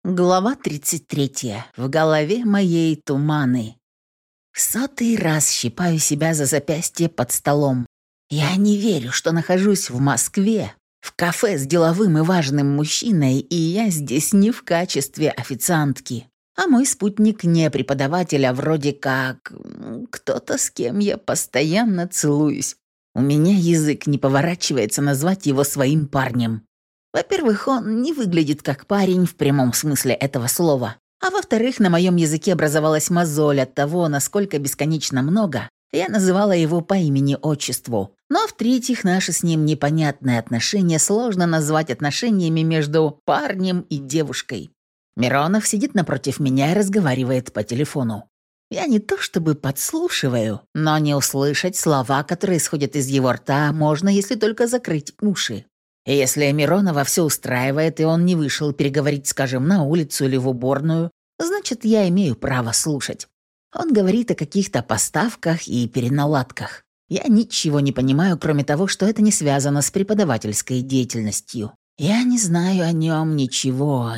Глава 33. В голове моей туманы. В 100-й раз щипаю себя за запястье под столом. Я не верю, что нахожусь в Москве, в кафе с деловым и важным мужчиной, и я здесь не в качестве официантки. А мой спутник не преподаватель, а вроде как кто-то, с кем я постоянно целуюсь. У меня язык не поворачивается назвать его своим парнем. Во-первых, он не выглядит как парень в прямом смысле этого слова. А во-вторых, на моем языке образовалась мозоль от того, насколько бесконечно много я называла его по имени-отчеству. Но в-третьих, наши с ним непонятные отношения сложно назвать отношениями между парнем и девушкой. Миронов сидит напротив меня и разговаривает по телефону. Я не то чтобы подслушиваю, но не услышать слова, которые исходят из его рта, можно, если только закрыть уши. И если Миронова все устраивает, и он не вышел переговорить, скажем, на улицу или в уборную, значит, я имею право слушать. Он говорит о каких-то поставках и переналадках. Я ничего не понимаю, кроме того, что это не связано с преподавательской деятельностью. Я не знаю о нем ничего.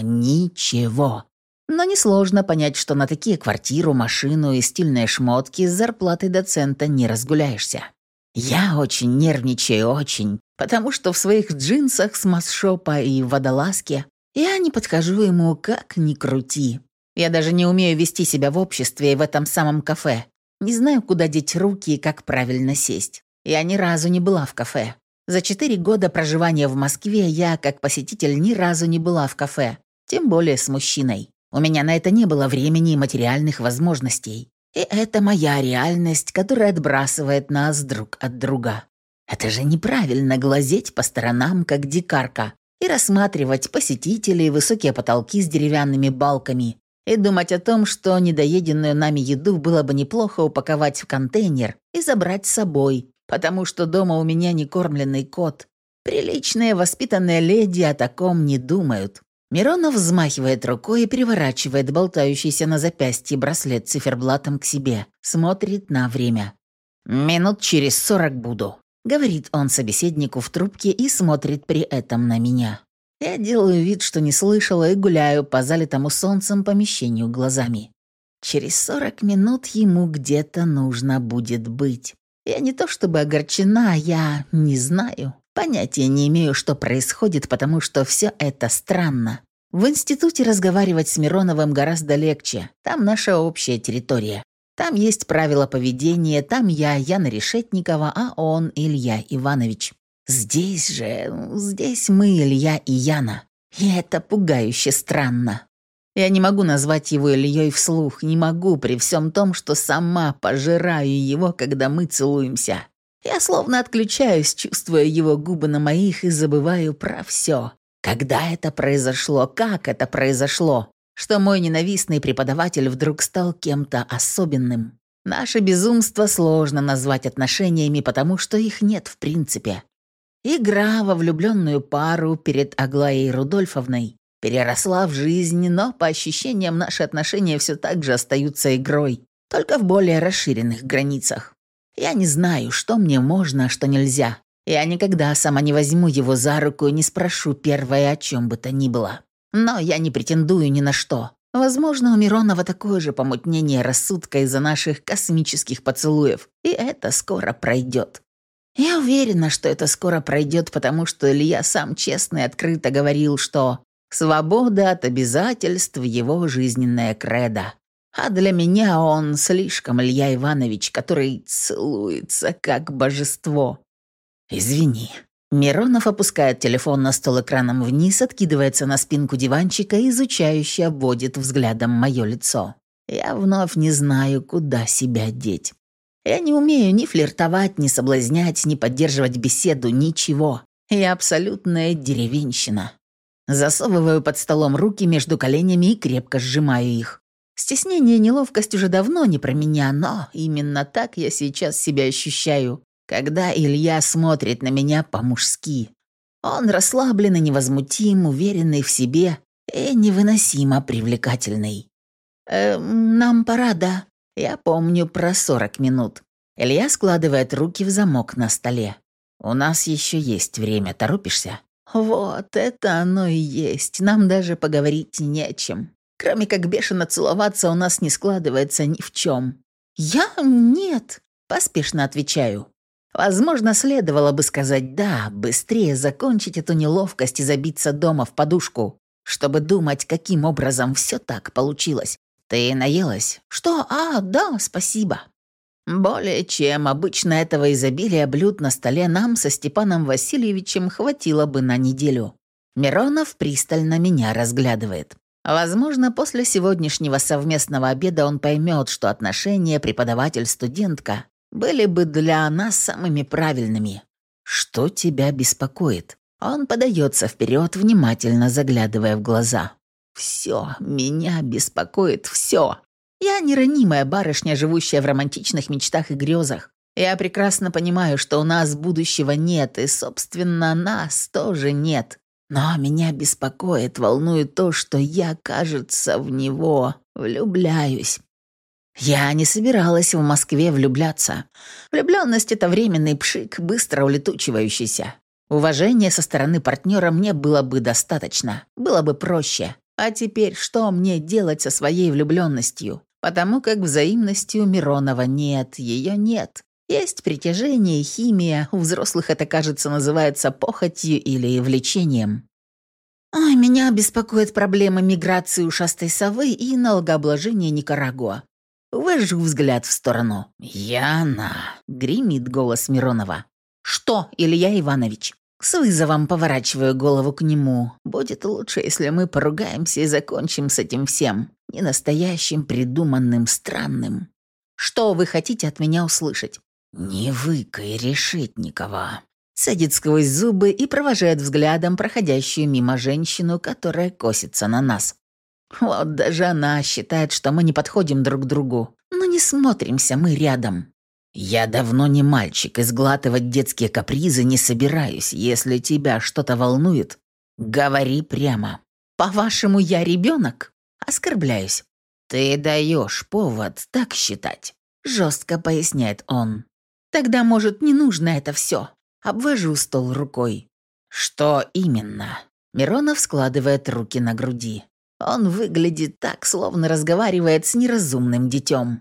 Но несложно понять, что на такие квартиру, машину и стильные шмотки с зарплатой доцента не разгуляешься. Я очень нервничаю, потому что в своих джинсах с масшопа и водолазке я не подхожу ему как ни крути. Я даже не умею вести себя в обществе и в этом самом кафе. Не знаю, куда деть руки и как правильно сесть. Я ни разу не была в кафе. За 4 года проживания в Москве я, как посетитель, ни разу не была в кафе. Тем более с мужчиной. У меня на это не было времени и материальных возможностей. И это моя реальность, которая отбрасывает нас друг от друга. Это же неправильно глазеть по сторонам, как дикарка, и рассматривать посетителей, высокие потолки с деревянными балками, и думать о том, что недоеденную нами еду было бы неплохо упаковать в контейнер и забрать с собой, потому что дома у меня некормленный кот. Приличные воспитанные леди о таком не думают. Миронов взмахивает рукой и переворачивает болтающийся на запястье браслет циферблатом к себе. Смотрит на время. «Минут через 40 буду», — говорит он собеседнику в трубке и смотрит при этом на меня. Я делаю вид, что не слышала, и гуляю по залитому солнцем помещению глазами. Через 40 минут ему где-то нужно будет быть. Я не то чтобы огорчена, я не знаю. Понятия не имею, что происходит, потому что все это странно. В институте разговаривать с Мироновым гораздо легче. Там наша общая территория. Там есть правила поведения, там я, Яна Решетникова, а он Илья Иванович. Здесь мы, Илья и Яна. И это пугающе странно. Я не могу назвать его Ильей вслух, не могу при всем том, что сама пожираю его, когда мы целуемся. Я словно отключаюсь, чувствуя его губы на моих и забываю про все. Когда это произошло, как это произошло, что мой ненавистный преподаватель вдруг стал кем-то особенным. Наше безумство сложно назвать отношениями, потому что их нет в принципе. Игра во влюбленную пару перед Аглаей Рудольфовной переросла в жизнь, но по ощущениям наши отношения все так же остаются игрой, только в более расширенных границах. Я не знаю, что мне можно, а что нельзя. Я никогда сама не возьму его за руку и не спрошу первое о чем бы то ни было. Но я не претендую ни на что. Возможно, у Миронова такое же помутнение рассудка из-за наших космических поцелуев, и это скоро пройдет. Я уверена, что это скоро пройдет, потому что Илья сам честно и открыто говорил, что свобода от обязательств – его жизненная кредо. А для меня он слишком Илья Иванович, который целуется как божество. «Извини». Миронов опускает телефон на стол экраном вниз, откидывается на спинку диванчика и изучающе обводит взглядом мое лицо. Я вновь не знаю, куда себя деть. Я не умею ни флиртовать, ни соблазнять, ни поддерживать беседу, ничего. Я абсолютная деревенщина. Засовываю под столом руки между коленями и крепко сжимаю их. Стеснение и неловкость уже давно не про меня, но именно так я сейчас себя ощущаю, когда Илья смотрит на меня по-мужски. Он расслабленный, невозмутим, уверенный в себе и невыносимо привлекательный. Нам пора, да?» Я помню про 40 минут. Илья складывает руки в замок на столе. «У нас еще есть время, торопишься?» Вот это оно и есть. Нам даже поговорить не о чем. Кроме как бешено целоваться у нас не складывается ни в чем. Я нет, поспешно отвечаю. Возможно, следовало бы сказать «да», быстрее закончить эту неловкость и забиться дома в подушку, чтобы думать, каким образом все так получилось. Ты наелась? Что? Да, спасибо. Более чем обычно этого изобилия блюд на столе нам со Степаном Васильевичем хватило бы на неделю. Миронов пристально меня разглядывает. Возможно, после сегодняшнего совместного обеда он поймет, что отношения преподаватель-студентка были бы для нас самыми правильными. Что тебя беспокоит? Он подается вперед, внимательно заглядывая в глаза. Все, меня беспокоит все. Я не ранимая барышня, живущая в романтичных мечтах и грезах. Я прекрасно понимаю, что у нас будущего нет, и, собственно, нас тоже нет. Но меня беспокоит, волнует то, что я, кажется, в него влюбляюсь. Я не собиралась в Москве влюбляться. Влюбленность — это временный пшик, быстро улетучивающийся. Уважения со стороны партнера мне было бы достаточно, было бы проще. А теперь что мне делать со своей влюбленностью? Потому как взаимности у Миронова нет, ее нет. Есть притяжение и химия, у взрослых это, кажется, называется похотью или влечением. Ой, меня беспокоят проблемы миграции ушастой совы и налогообложения Никарагуа. Увожу взгляд в сторону. «Яна!» — гремит голос Миронова. «Что, Илья Иванович?» С вызовом поворачиваю голову к нему. Будет лучше, если мы поругаемся и закончим с этим всем. Ненастоящим, придуманным, странным. Что вы хотите от меня услышать? «Не выкай, Решетникова!» Садит сквозь зубы и провожает взглядом проходящую мимо женщину, которая косится на нас. Вот даже она считает, что мы не подходим друг к другу. Но не смотримся мы рядом. Я давно не мальчик, и сглатывать детские капризы не собираюсь. Если тебя что-то волнует, говори прямо. По-вашему, я ребенок? Оскорбляюсь. Ты даешь повод так считать, жестко поясняет он. Тогда, может, не нужно это все. Обвожу стол рукой. Что именно? Миронов складывает руки на груди. Он выглядит так, словно разговаривает с неразумным детем.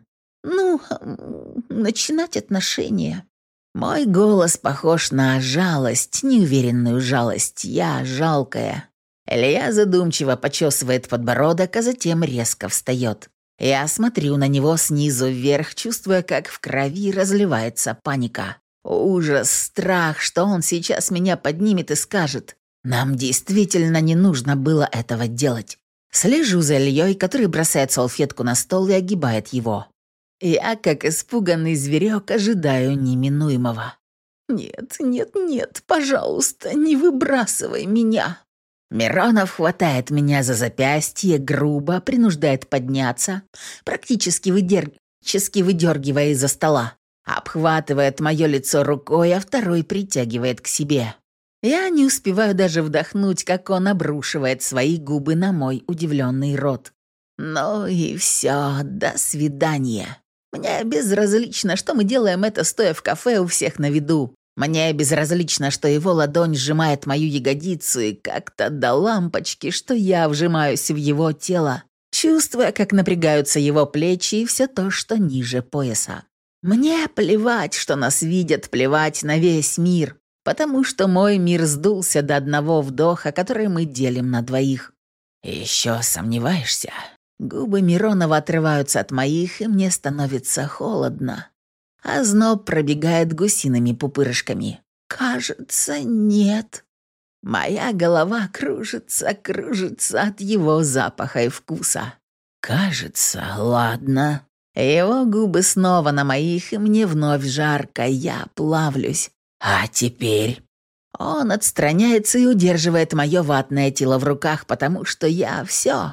Начинать отношения. Мой голос похож на жалость, неуверенную жалость. Я жалкая. Илья задумчиво почесывает подбородок, а затем резко встает. Я смотрю на него снизу вверх, чувствуя, как в крови разливается паника. Ужас, страх, что он сейчас меня поднимет и скажет. Нам действительно не нужно было этого делать. Слежу за Ильей, который бросает салфетку на стол и огибает его. Я, как испуганный зверек, ожидаю неминуемого. «Нет, нет, нет, пожалуйста, не выбрасывай меня!» Миронов хватает меня за запястье, грубо принуждает подняться, практически выдергивая из-за стола. Обхватывает мое лицо рукой, а второй притягивает к себе. Я не успеваю даже вдохнуть, как он обрушивает свои губы на мой удивленный рот. Ну и все, до свидания. Мне безразлично, что мы делаем это, стоя в кафе у всех на виду. Мне безразлично, что его ладонь сжимает мою ягодицу, и как-то до лампочки, что я вжимаюсь в его тело, чувствуя, как напрягаются его плечи и все то, что ниже пояса. Мне плевать, что нас видят, плевать на весь мир, потому что мой мир сдулся до одного вдоха, который мы делим на двоих. Еще сомневаешься? Губы Миронова отрываются от моих, и мне становится холодно. Озноб пробегает гусиными пупырышками. Кажется, нет. Моя голова кружится от его запаха и вкуса. Кажется, ладно. Его губы снова на моих, и мне вновь жарко, я плавлюсь. А теперь... Он отстраняется и удерживает мое ватное тело в руках, потому что я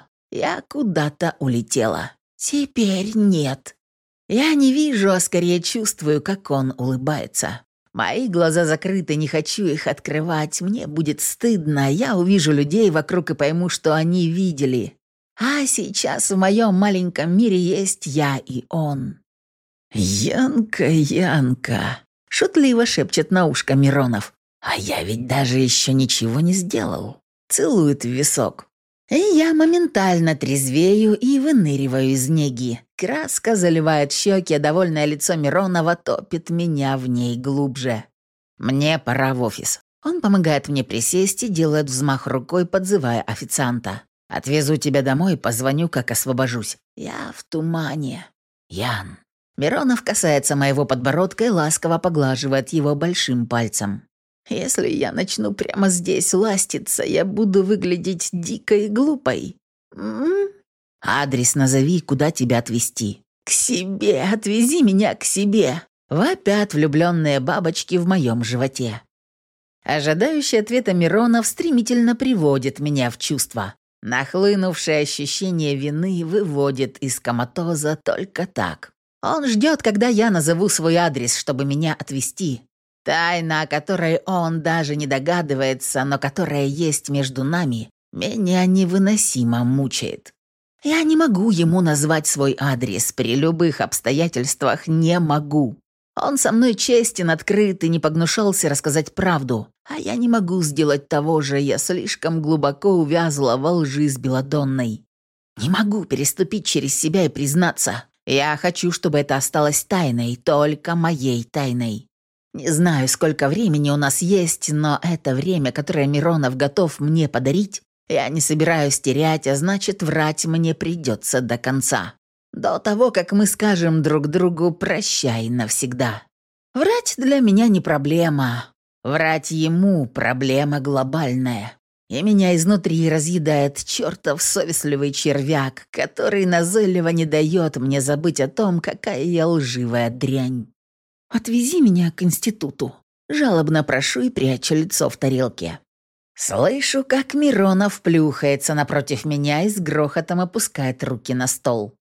куда-то улетела. Теперь нет. Я не вижу, а скорее чувствую, как он улыбается. Мои глаза закрыты, не хочу их открывать. Мне будет стыдно. Я увижу людей вокруг и пойму, что они видели. А сейчас в моем маленьком мире есть я и он. «Янка, Янка», — шутливо шепчет на ушко Миронов. А я ведь даже еще ничего не сделал. Целует в висок. И я моментально трезвею и выныриваю из неги. Краска заливает щеки, а довольное лицо Миронова топит меня в ней глубже. Мне пора в офис. Он помогает мне присесть и делает взмах рукой, подзывая официанта. «Отвезу тебя домой, позвоню, как освобожусь». Я в тумане. Ян. Миронов касается моего подбородка и ласково поглаживает его большим пальцем. Если я начну прямо здесь ластиться, я буду выглядеть дикой и глупой. Адрес назови, куда тебя отвезти. К себе, отвези меня к себе. Вопят влюбленные бабочки в моем животе. Ожидающий ответа Миронов стремительно приводит меня в чувство. Нахлынувшее ощущение вины выводит из коматоза только так. Он ждет, когда я назову свой адрес, чтобы меня отвезти. Тайна, о которой он даже не догадывается, но которая есть между нами, меня невыносимо мучает. Я не могу ему назвать свой адрес, при любых обстоятельствах не могу. Он со мной честен, открыт и не погнушался рассказать правду, а я не могу сделать того же, я слишком глубоко увязла во лжи с Беладонной. Не могу переступить через себя и признаться. Я хочу, чтобы это осталось тайной, только моей тайной. Не знаю, сколько времени у нас есть, но это время, которое Миронов готов мне подарить, я не собираюсь терять, а значит, врать мне придется до конца. До того, как мы скажем друг другу «прощай» навсегда. Врать для меня не проблема. Врать ему проблема глобальная. И меня изнутри разъедает чертов совестливый червяк, который назойливо не дает мне забыть о том, какая я лживая дрянь. «Отвези меня к институту». Жалобно прошу и прячу лицо в тарелке. Слышу, как Миронов плюхается напротив меня и с грохотом опускает руки на стол.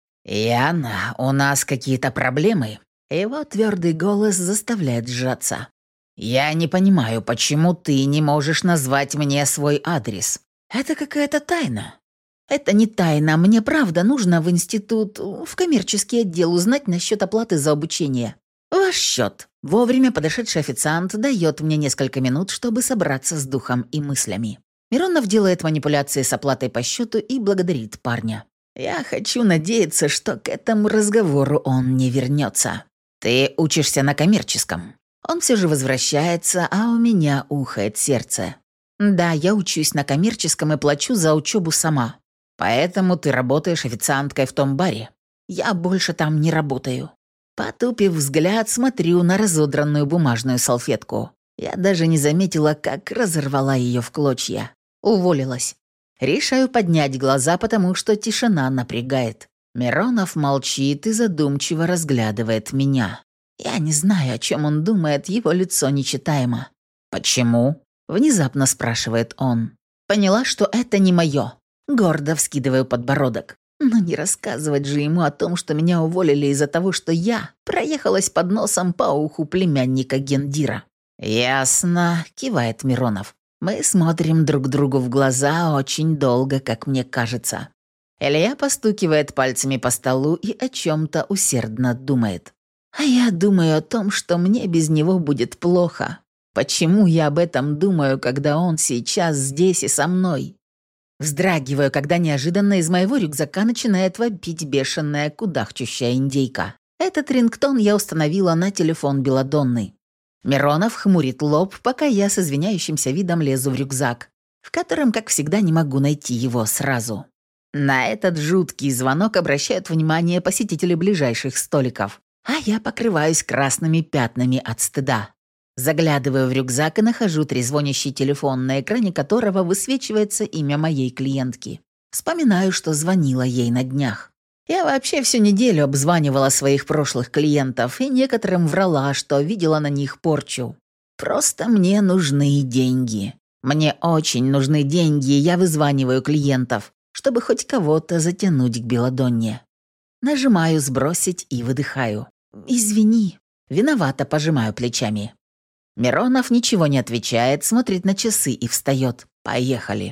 «Яна, у нас какие-то проблемы?» Его твердый голос заставляет сжаться. «Я не понимаю, почему ты не можешь назвать мне свой адрес? Это какая-то тайна». «Это не тайна. Мне правда нужно в институт, в коммерческий отдел узнать насчет оплаты за обучение. Ваш счет». Вовремя подошедший официант дает мне несколько минут, чтобы собраться с духом и мыслями. Миронов делает манипуляции с оплатой по счету и благодарит парня. Я хочу надеяться, что к этому разговору он не вернется. «Ты учишься на коммерческом». Он все же возвращается, а у меня ухает сердце. «Да, я учусь на коммерческом и плачу за учебу сама. Поэтому ты работаешь официанткой в том баре. Я больше там не работаю». Потупив взгляд, смотрю на разодранную бумажную салфетку. Я даже не заметила, как разорвала ее в клочья. Уволилась. Решаю поднять глаза, потому что тишина напрягает. Миронов молчит и задумчиво разглядывает меня. Я не знаю, о чем он думает, его лицо нечитаемо. «Почему?» – внезапно спрашивает он. Поняла, что это не мое. Гордо вскидываю подбородок. Но не рассказывать же ему о том, что меня уволили из-за того, что я проехалась под носом по уху племянника Гендира. «Ясно», – кивает Миронов. Мы смотрим друг другу в глаза очень долго, как мне кажется. Илья постукивает пальцами по столу и о чем-то усердно думает. А я думаю о том, что мне без него будет плохо. Почему я об этом думаю, когда он сейчас здесь и со мной? Вздрагиваю, когда неожиданно из моего рюкзака начинает вопить бешеная кудахчущая индейка. Этот рингтон я установила на телефон Беладонны. Миронов хмурит лоб, пока я с извиняющимся видом лезу в рюкзак, в котором, как всегда, не могу найти его сразу. На этот жуткий звонок обращают внимание посетители ближайших столиков, а я покрываюсь красными пятнами от стыда. Заглядываю в рюкзак и нахожу трезвонящий телефон, на экране которого высвечивается имя моей клиентки. Вспоминаю, что звонила ей на днях. Я вообще всю неделю обзванивала своих прошлых клиентов и некоторым врала, что видела на них порчу. Просто мне нужны деньги. Мне очень нужны деньги, и я вызваниваю клиентов, чтобы хоть кого-то затянуть к Беладонне. Нажимаю «Сбросить» и выдыхаю. «Извини». Виновато пожимаю плечами. Миронов ничего не отвечает, смотрит на часы и встает. Поехали.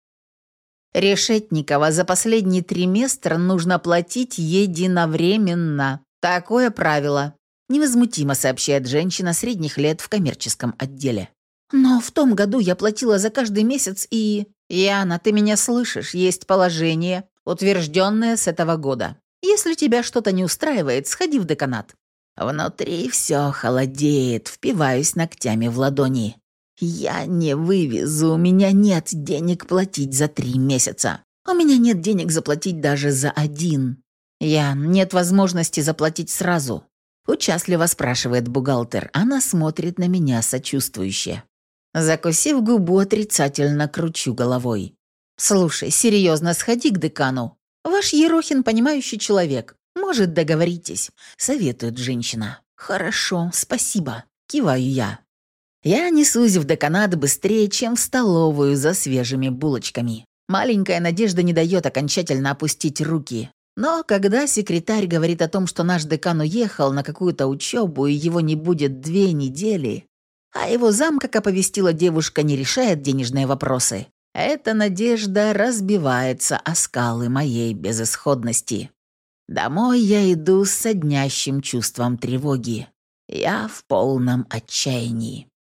Решетникова за последний триместр нужно платить единовременно. Такое правило. Невозмутимо сообщает женщина средних лет в коммерческом отделе. Но в том году я платила за каждый месяц и... Яна, ты меня слышишь? Есть положение, утвержденное с этого года. Если тебя что-то не устраивает, сходи в деканат. Внутри все холодеет, впиваюсь ногтями в ладони. Я не вывезу, у меня нет денег платить за 3 месяца. У меня нет денег заплатить даже за 1. Нет возможности заплатить сразу. Участливо спрашивает бухгалтер. Она смотрит на меня сочувствующе. Закусив губу, отрицательно кручу головой. «Слушай, серьезно, сходи к декану. Ваш Ерохин понимающий человек. Может, договоритесь», — советует женщина. «Хорошо, спасибо», — киваю я. Я несусь в деканат быстрее, чем в столовую за свежими булочками. Маленькая надежда не дает окончательно опустить руки. Но когда секретарь говорит о том, что наш декан уехал на какую-то учебу и его не будет 2 недели, а его зам, как оповестила девушка, не решает денежные вопросы, эта надежда разбивается о скалы моей безысходности. Домой я иду с соднящим чувством тревоги. Я в полном отчаянии.